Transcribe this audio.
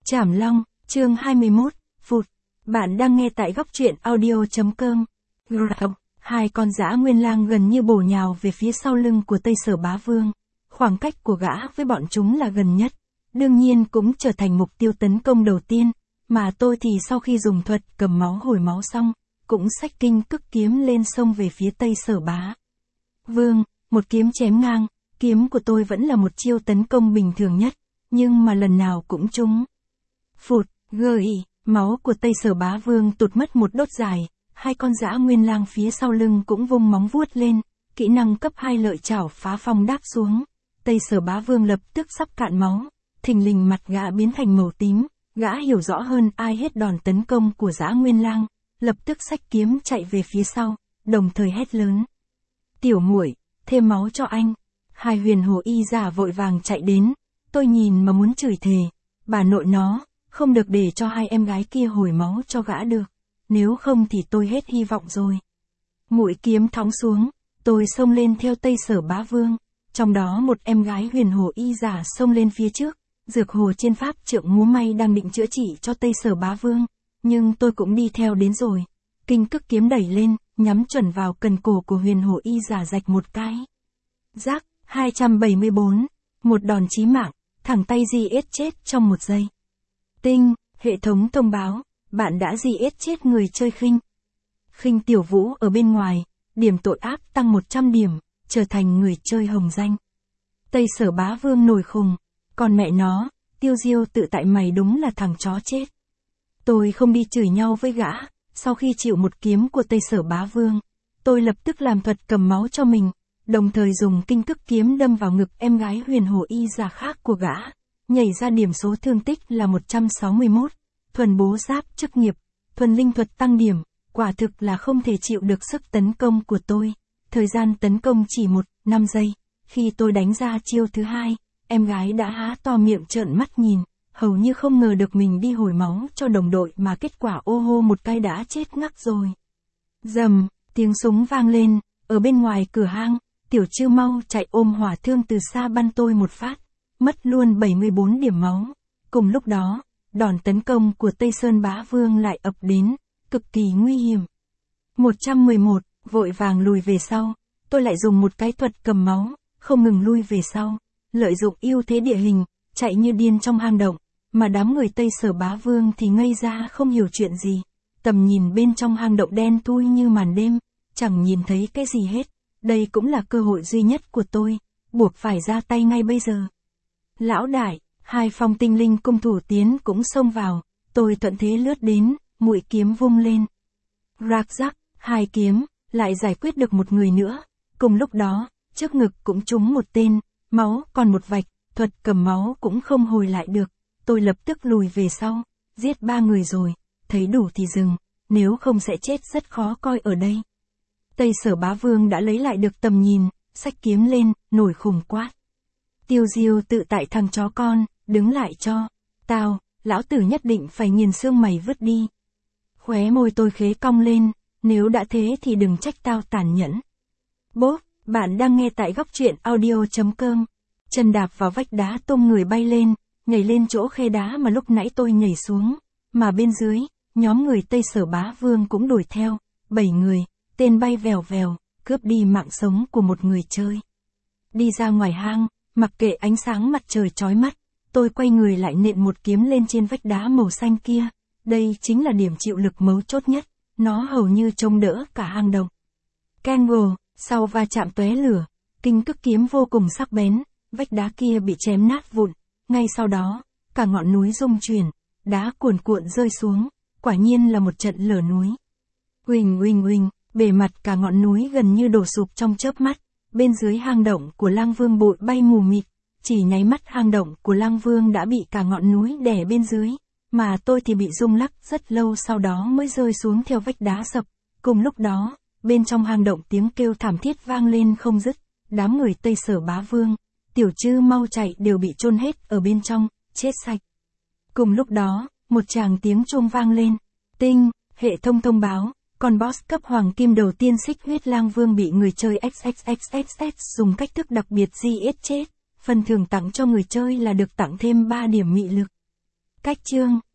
Trảm Long, chương 21, Phụt. Bạn đang nghe tại góc truyện audio.com. Hai con dã nguyên lang gần như bổ nhào về phía sau lưng của Tây Sở Bá Vương. Khoảng cách của gã với bọn chúng là gần nhất. Đương nhiên cũng trở thành mục tiêu tấn công đầu tiên. Mà tôi thì sau khi dùng thuật cầm máu hồi máu xong, cũng xách kinh cức kiếm lên sông về phía Tây Sở Bá Vương. Một kiếm chém ngang. Kiếm của tôi vẫn là một chiêu tấn công bình thường nhất. Nhưng mà lần nào cũng trúng. Phụt, máu của Tây Sở Bá Vương tụt mất một đốt dài, hai con dã nguyên lang phía sau lưng cũng vung móng vuốt lên, kỹ năng cấp 2 lợi chảo phá phong đáp xuống. Tây Sở Bá Vương lập tức sắp cạn máu, thình lình mặt gã biến thành màu tím, gã hiểu rõ hơn ai hết đòn tấn công của dã nguyên lang, lập tức xách kiếm chạy về phía sau, đồng thời hét lớn. Tiểu muội, thêm máu cho anh. Hai huyền hồ y giả vội vàng chạy đến, tôi nhìn mà muốn chửi thề, bà nội nó, không được để cho hai em gái kia hồi máu cho gã được, nếu không thì tôi hết hy vọng rồi. Mũi kiếm thõng xuống, tôi xông lên theo Tây Sở Bá Vương, trong đó một em gái huyền hồ y giả xông lên phía trước, dược hồ trên pháp trượng múa may đang định chữa trị cho Tây Sở Bá Vương, nhưng tôi cũng đi theo đến rồi. Kinh cức kiếm đẩy lên, nhắm chuẩn vào cần cổ của huyền hồ y giả rạch một cái. Rác, 274, một đòn chí mạng, thẳng tay GS chết trong một giây. Tinh, hệ thống thông báo, bạn đã GS chết người chơi khinh. Khinh Tiểu Vũ ở bên ngoài, điểm tội ác tăng 100 điểm, trở thành người chơi hồng danh. Tây Sở Bá Vương nổi khùng, còn mẹ nó, Tiêu Diêu tự tại mày đúng là thằng chó chết. Tôi không đi chửi nhau với gã, sau khi chịu một kiếm của Tây Sở Bá Vương, tôi lập tức làm thuật cầm máu cho mình, đồng thời dùng kinh cức kiếm đâm vào ngực em gái huyền hồ y giả khác của gã. Nhảy ra điểm số thương tích là 161, thuần bố giáp chức nghiệp, thuần linh thuật tăng điểm, quả thực là không thể chịu được sức tấn công của tôi. Thời gian tấn công chỉ 5 giây, khi tôi đánh ra chiêu thứ hai, em gái đã há to miệng trợn mắt nhìn, hầu như không ngờ được mình đi hồi máu cho đồng đội mà kết quả ô hô một cái đã chết ngắc rồi. Rầm, tiếng súng vang lên, ở bên ngoài cửa hang, Tiểu Trư mau chạy ôm hỏa thương từ xa bắn tôi một phát. Mất luôn 74 điểm máu. Cùng lúc đó, đòn tấn công của Tây Sơn Bá Vương lại ập đến, cực kỳ nguy hiểm. 111, vội vàng lùi về sau, tôi lại dùng một cái thuật cầm máu, không ngừng lui về sau, lợi dụng ưu thế địa hình, chạy như điên trong hang động, mà đám người Tây Sở Bá Vương thì ngây ra không hiểu chuyện gì. Tầm nhìn bên trong hang động đen thui như màn đêm, chẳng nhìn thấy cái gì hết. Đây cũng là cơ hội duy nhất của tôi, buộc phải ra tay ngay bây giờ. Lão đại, hai phong tinh linh cung thủ tiến cũng xông vào, tôi thuận thế lướt đến, mũi kiếm vung lên. Rạc rắc, hai kiếm, lại giải quyết được một người nữa. Cùng lúc đó, trước ngực cũng trúng một tên, máu còn một vạch, thuật cầm máu cũng không hồi lại được. Tôi lập tức lùi về sau, giết 3 người rồi, thấy đủ thì dừng, nếu không sẽ chết rất khó coi ở đây. Tây Sở Bá Vương đã lấy lại được tầm nhìn, xách kiếm lên, nổi khùng quát. Tiêu Diêu tự tại thằng chó con, đứng lại cho. Tao, lão tử nhất định phải nghiền xương mày vứt đi. Khóe môi tôi khế cong lên, nếu đã thế thì đừng trách tao tàn nhẫn. Bốp, bạn đang nghe tại góc truyện audio.com. Chân đạp vào vách đá tung người bay lên, nhảy lên chỗ khe đá mà lúc nãy tôi nhảy xuống. Mà bên dưới, nhóm người Tây Sở Bá Vương cũng đuổi theo, 7 người, tên bay vèo vèo, cướp đi mạng sống của một người chơi. Đi ra ngoài hang, mặc kệ ánh sáng mặt trời chói mắt, tôi quay người lại nện một kiếm lên trên vách đá màu xanh kia. Đây chính là điểm chịu lực mấu chốt nhất, nó hầu như chống đỡ cả hang động. Kango, sau va chạm tóe lửa, kinh cức kiếm vô cùng sắc bén, vách đá kia bị chém nát vụn. Ngay sau đó, cả ngọn núi rung chuyển, đá cuồn cuộn rơi xuống, quả nhiên là một trận lở núi. Huỳnh huỳnh huỳnh, bề mặt cả ngọn núi gần như đổ sụp trong chớp mắt. Bên dưới hang động của Lang Vương bụi bay mù mịt, chỉ nháy mắt hang động của Lang Vương đã bị cả ngọn núi đè bên dưới, mà tôi thì bị rung lắc rất lâu sau đó mới rơi xuống theo vách đá sập. Cùng lúc đó, bên trong hang động tiếng kêu thảm thiết vang lên không dứt, đám người Tây Sở Bá Vương, Tiểu Trư mau chạy đều bị chôn hết ở bên trong, chết sạch. Cùng lúc đó, một tràng tiếng chuông vang lên, tinh, hệ thống thông báo. Con boss cấp hoàng kim đầu tiên Xích Huyết Lang Vương bị người chơi XXXXX dùng cách thức đặc biệt GS chết, phần thưởng tặng cho người chơi là được tặng thêm 3 điểm mị lực. Cách chương